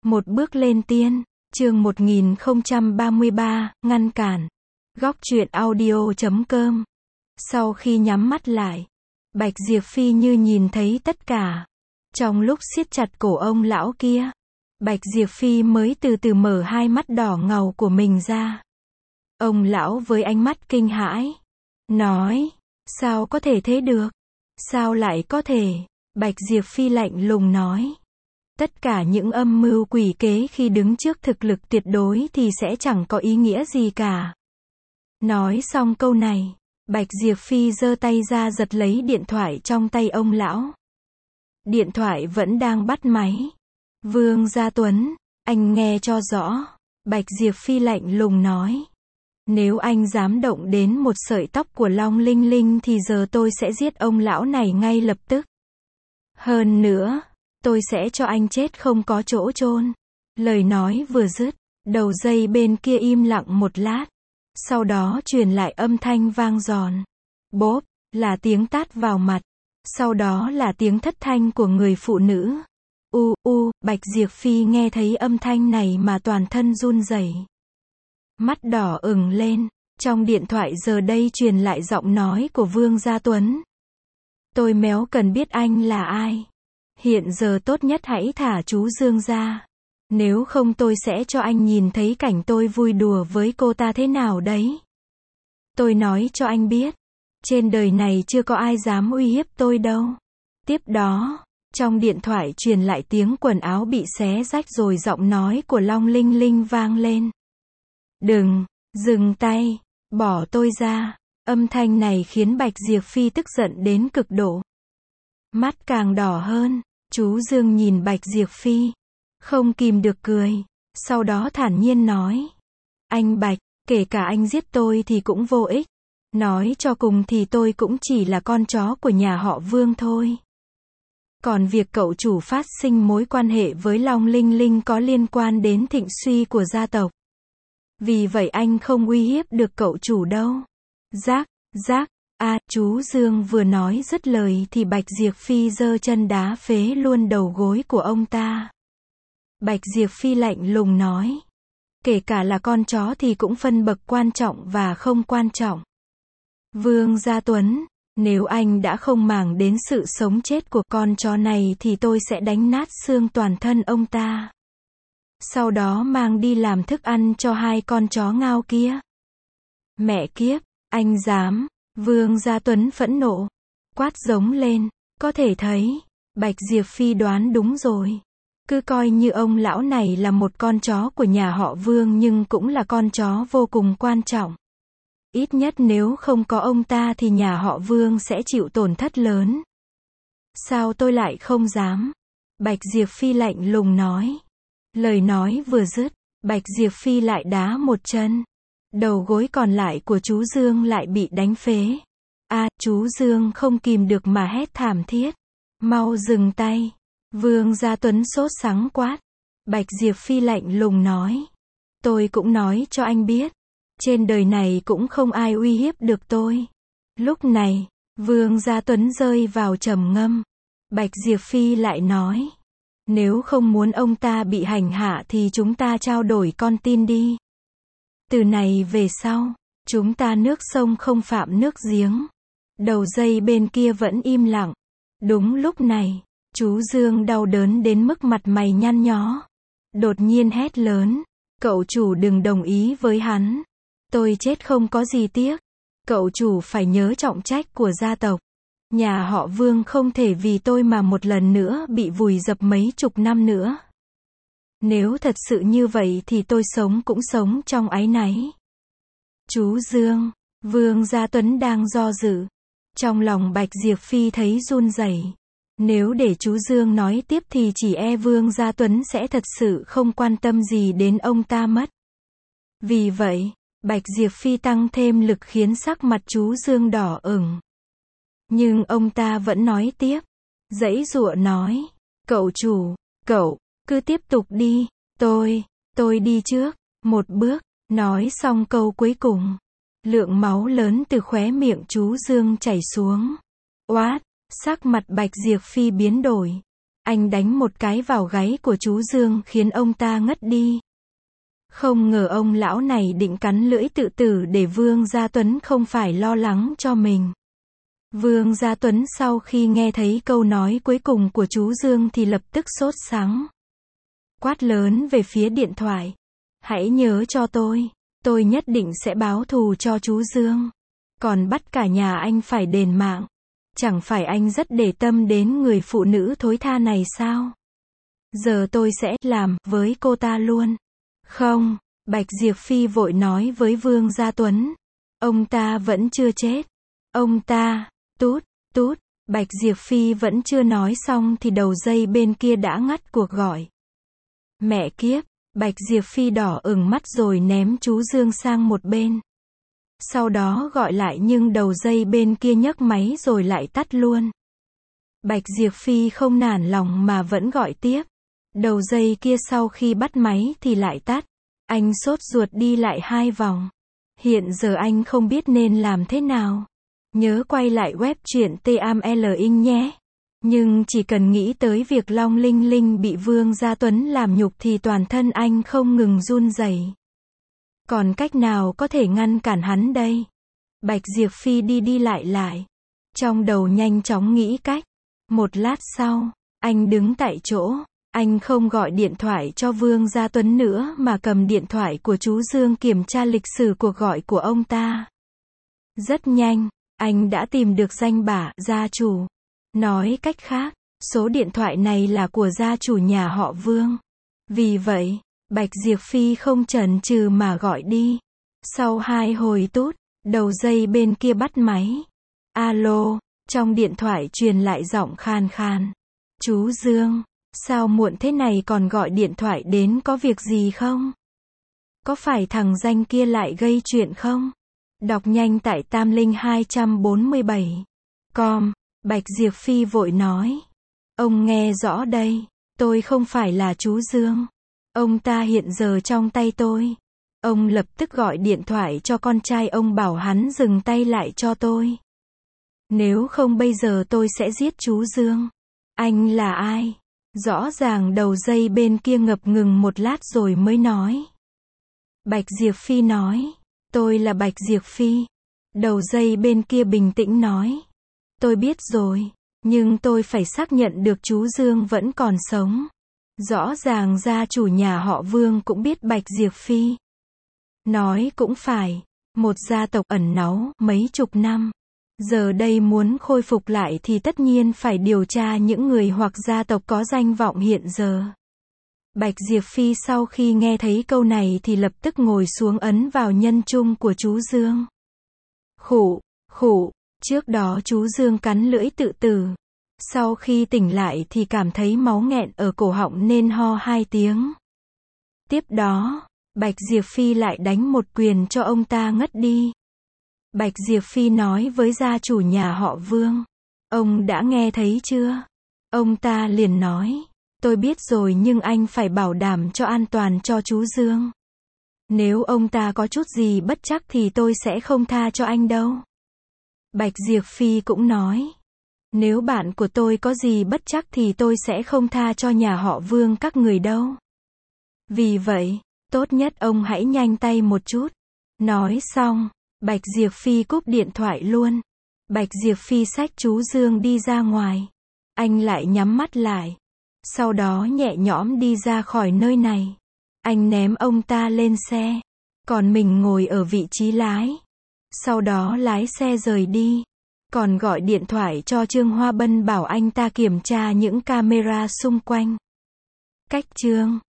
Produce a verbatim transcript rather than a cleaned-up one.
Một bước lên tiên, chương một nghìn không trăm ba mươi ba, ngăn cản. Góc truyện audio chấm com. Sau khi nhắm mắt lại, Bạch Diệp Phi như nhìn thấy tất cả. Trong lúc siết chặt cổ ông lão kia, Bạch Diệp Phi mới từ từ mở hai mắt đỏ ngầu của mình ra. Ông lão với ánh mắt kinh hãi, nói, sao có thể thế được? Sao lại có thể? Bạch Diệp Phi lạnh lùng nói. Tất cả những âm mưu quỷ kế khi đứng trước thực lực tuyệt đối thì sẽ chẳng có ý nghĩa gì cả. Nói xong câu này, Bạch Diệp Phi giơ tay ra giật lấy điện thoại trong tay ông lão. Điện thoại vẫn đang bắt máy. Vương Gia Tuấn, anh nghe cho rõ. Bạch Diệp Phi lạnh lùng nói. Nếu anh dám động đến một sợi tóc của Long Linh Linh thì giờ tôi sẽ giết ông lão này ngay lập tức. Hơn nữa, tôi sẽ cho anh chết không có chỗ chôn. Lời nói vừa dứt, đầu dây bên kia im lặng một lát. Sau đó truyền lại âm thanh vang giòn. Bốp, là tiếng tát vào mặt. Sau đó là tiếng thất thanh của người phụ nữ. U, u, Bạch Diệp Phi nghe thấy âm thanh này mà toàn thân run rẩy. Mắt đỏ ửng lên, trong điện thoại giờ đây truyền lại giọng nói của Vương Gia Tuấn. Tôi méo cần biết anh là ai. Hiện giờ tốt nhất hãy thả chú Dương ra. Nếu không tôi sẽ cho anh nhìn thấy cảnh tôi vui đùa với cô ta thế nào đấy. Tôi nói cho anh biết, trên đời này chưa có ai dám uy hiếp tôi đâu. Tiếp đó, trong điện thoại truyền lại tiếng quần áo bị xé rách rồi giọng nói của Long Linh Linh vang lên. Đừng, dừng tay, bỏ tôi ra. Âm thanh này khiến Bạch Diệp Phi tức giận đến cực độ. Mắt càng đỏ hơn, chú Dương nhìn Bạch Diệp Phi, không kìm được cười, sau đó thản nhiên nói. Anh Bạch, kể cả anh giết tôi thì cũng vô ích. Nói cho cùng thì tôi cũng chỉ là con chó của nhà họ Vương thôi. Còn việc cậu chủ phát sinh mối quan hệ với Long Linh Linh có liên quan đến thịnh suy của gia tộc. Vì vậy anh không uy hiếp được cậu chủ đâu. Giác, giác, à, chú Dương vừa nói dứt lời thì Bạch Diệp Phi giơ chân đá phế luôn đầu gối của ông ta. Bạch Diệp Phi lạnh lùng nói. Kể cả là con chó thì cũng phân bậc quan trọng và không quan trọng. Vương Gia Tuấn, nếu anh đã không màng đến sự sống chết của con chó này thì tôi sẽ đánh nát xương toàn thân ông ta. Sau đó mang đi làm thức ăn cho hai con chó ngao kia. Mẹ kiếp, anh dám. Vương Gia Tuấn phẫn nộ, quát giống lên. Có thể thấy, Bạch Diệp Phi đoán đúng rồi. Cứ coi như ông lão này là một con chó của nhà họ Vương nhưng cũng là con chó vô cùng quan trọng. Ít nhất nếu không có ông ta thì nhà họ Vương sẽ chịu tổn thất lớn. Sao tôi lại không dám? Bạch Diệp Phi lạnh lùng nói. Lời nói vừa dứt, Bạch Diệp Phi lại đá một chân. Đầu gối còn lại của chú Dương lại bị đánh phế. À, chú Dương không kìm được mà hét thảm thiết. Mau dừng tay. Vương Gia Tuấn sốt sắng quát. Bạch Diệp Phi lạnh lùng nói. Tôi cũng nói cho anh biết. Trên đời này cũng không ai uy hiếp được tôi. Lúc này, Vương Gia Tuấn rơi vào trầm ngâm. Bạch Diệp Phi lại nói. Nếu không muốn ông ta bị hành hạ thì chúng ta trao đổi con tin đi. Từ này về sau, chúng ta nước sông không phạm nước giếng. Đầu dây bên kia vẫn im lặng. Đúng lúc này, chú Dương đau đớn đến mức mặt mày nhăn nhó. Đột nhiên hét lớn. Cậu chủ đừng đồng ý với hắn. Tôi chết không có gì tiếc. Cậu chủ phải nhớ trọng trách của gia tộc. Nhà họ Vương không thể vì tôi mà một lần nữa bị vùi dập mấy chục năm nữa. Nếu thật sự như vậy thì tôi sống cũng sống trong áy náy. Chú Dương, Vương Gia Tuấn đang do dự. Trong lòng Bạch Diệp Phi thấy run rẩy. Nếu để chú Dương nói tiếp thì chỉ e Vương Gia Tuấn sẽ thật sự không quan tâm gì đến ông ta mất. Vì vậy, Bạch Diệp Phi tăng thêm lực khiến sắc mặt chú Dương đỏ ửng. Nhưng ông ta vẫn nói tiếp. Giãy giụa nói. Cậu chủ, cậu, cứ tiếp tục đi. Tôi, tôi đi trước. Một bước. Nói xong câu cuối cùng. Lượng máu lớn từ khóe miệng chú Dương chảy xuống. Oát, sắc mặt Bạch Diệp Phi biến đổi. Anh đánh một cái vào gáy của chú Dương khiến ông ta ngất đi. Không ngờ ông lão này định cắn lưỡi tự tử để Vương Gia Tuấn không phải lo lắng cho mình. Vương Gia Tuấn sau khi nghe thấy câu nói cuối cùng của chú Dương thì lập tức sốt sắng. Quát lớn về phía điện thoại. Hãy nhớ cho tôi, tôi nhất định sẽ báo thù cho chú Dương. Còn bắt cả nhà anh phải đền mạng. Chẳng phải anh rất để tâm đến người phụ nữ thối tha này sao? Giờ tôi sẽ làm với cô ta luôn. Không, Bạch Diệp Phi vội nói với Vương Gia Tuấn. Ông ta vẫn chưa chết. Ông ta, tút, tút, Bạch Diệp Phi vẫn chưa nói xong thì đầu dây bên kia đã ngắt cuộc gọi. Mẹ kiếp, Bạch Diệp Phi đỏ ửng mắt rồi ném chú Dương sang một bên. Sau đó gọi lại nhưng đầu dây bên kia nhấc máy rồi lại tắt luôn. Bạch Diệp Phi không nản lòng mà vẫn gọi tiếp. Đầu dây kia sau khi bắt máy thì lại tắt. Anh sốt ruột đi lại hai vòng. Hiện giờ anh không biết nên làm thế nào. Nhớ quay lại web truyện T A M L ing nhé. Nhưng chỉ cần nghĩ tới việc Long Linh Linh bị Vương Gia Tuấn làm nhục thì toàn thân anh không ngừng run rẩy. Còn cách nào có thể ngăn cản hắn đây? Bạch Diệp Phi đi đi lại lại. Trong đầu nhanh chóng nghĩ cách. Một lát sau, anh đứng tại chỗ. Anh không gọi điện thoại cho Vương Gia Tuấn nữa mà cầm điện thoại của chú Dương kiểm tra lịch sử cuộc gọi của ông ta. Rất nhanh, anh đã tìm được danh bạ gia chủ. Nói cách khác, số điện thoại này là của gia chủ nhà họ Vương. Vì vậy, Bạch Diệp Phi không chần chừ mà gọi đi. Sau hai hồi tút, đầu dây bên kia bắt máy. Alo, trong điện thoại truyền lại giọng khan khan. Chú Dương, sao muộn thế này còn gọi điện thoại đến, có việc gì không? Có phải thằng danh kia lại gây chuyện không? Đọc nhanh tại tam linh hai bốn bảy. Com, Bạch Diệp Phi vội nói. Ông nghe rõ đây, tôi không phải là chú Dương. Ông ta hiện giờ trong tay tôi. Ông lập tức gọi điện thoại cho con trai ông bảo hắn dừng tay lại cho tôi. Nếu không bây giờ tôi sẽ giết chú Dương. Anh là ai? Rõ ràng đầu dây bên kia ngập ngừng một lát rồi mới nói. Bạch Diệp Phi nói. Tôi là Bạch Diệp Phi. Đầu dây bên kia bình tĩnh nói. Tôi biết rồi, nhưng tôi phải xác nhận được chú Dương vẫn còn sống. Rõ ràng gia chủ nhà họ Vương cũng biết Bạch Diệp Phi. Nói cũng phải, một gia tộc ẩn náu mấy chục năm. Giờ đây muốn khôi phục lại thì tất nhiên phải điều tra những người hoặc gia tộc có danh vọng hiện giờ. Bạch Diệp Phi sau khi nghe thấy câu này thì lập tức ngồi xuống ấn vào nhân trung của chú Dương. Khụ, khụ, trước đó chú Dương cắn lưỡi tự tử. Sau khi tỉnh lại thì cảm thấy máu nghẹn ở cổ họng nên ho hai tiếng. Tiếp đó, Bạch Diệp Phi lại đánh một quyền cho ông ta ngất đi. Bạch Diệp Phi nói với gia chủ nhà họ Vương. Ông đã nghe thấy chưa? Ông ta liền nói. Tôi biết rồi nhưng anh phải bảo đảm cho an toàn cho chú Dương. Nếu ông ta có chút gì bất trắc thì tôi sẽ không tha cho anh đâu. Bạch Diệp Phi cũng nói. Nếu bạn của tôi có gì bất trắc thì tôi sẽ không tha cho nhà họ Vương các người đâu. Vì vậy, tốt nhất ông hãy nhanh tay một chút. Nói xong, Bạch Diệp Phi cúp điện thoại luôn. Bạch Diệp Phi xách chú Dương đi ra ngoài. Anh lại nhắm mắt lại. Sau đó nhẹ nhõm đi ra khỏi nơi này. Anh ném ông ta lên xe. Còn mình ngồi ở vị trí lái. Sau đó lái xe rời đi. Còn gọi điện thoại cho Trương Hoa Bân bảo anh ta kiểm tra những camera xung quanh. Cách chương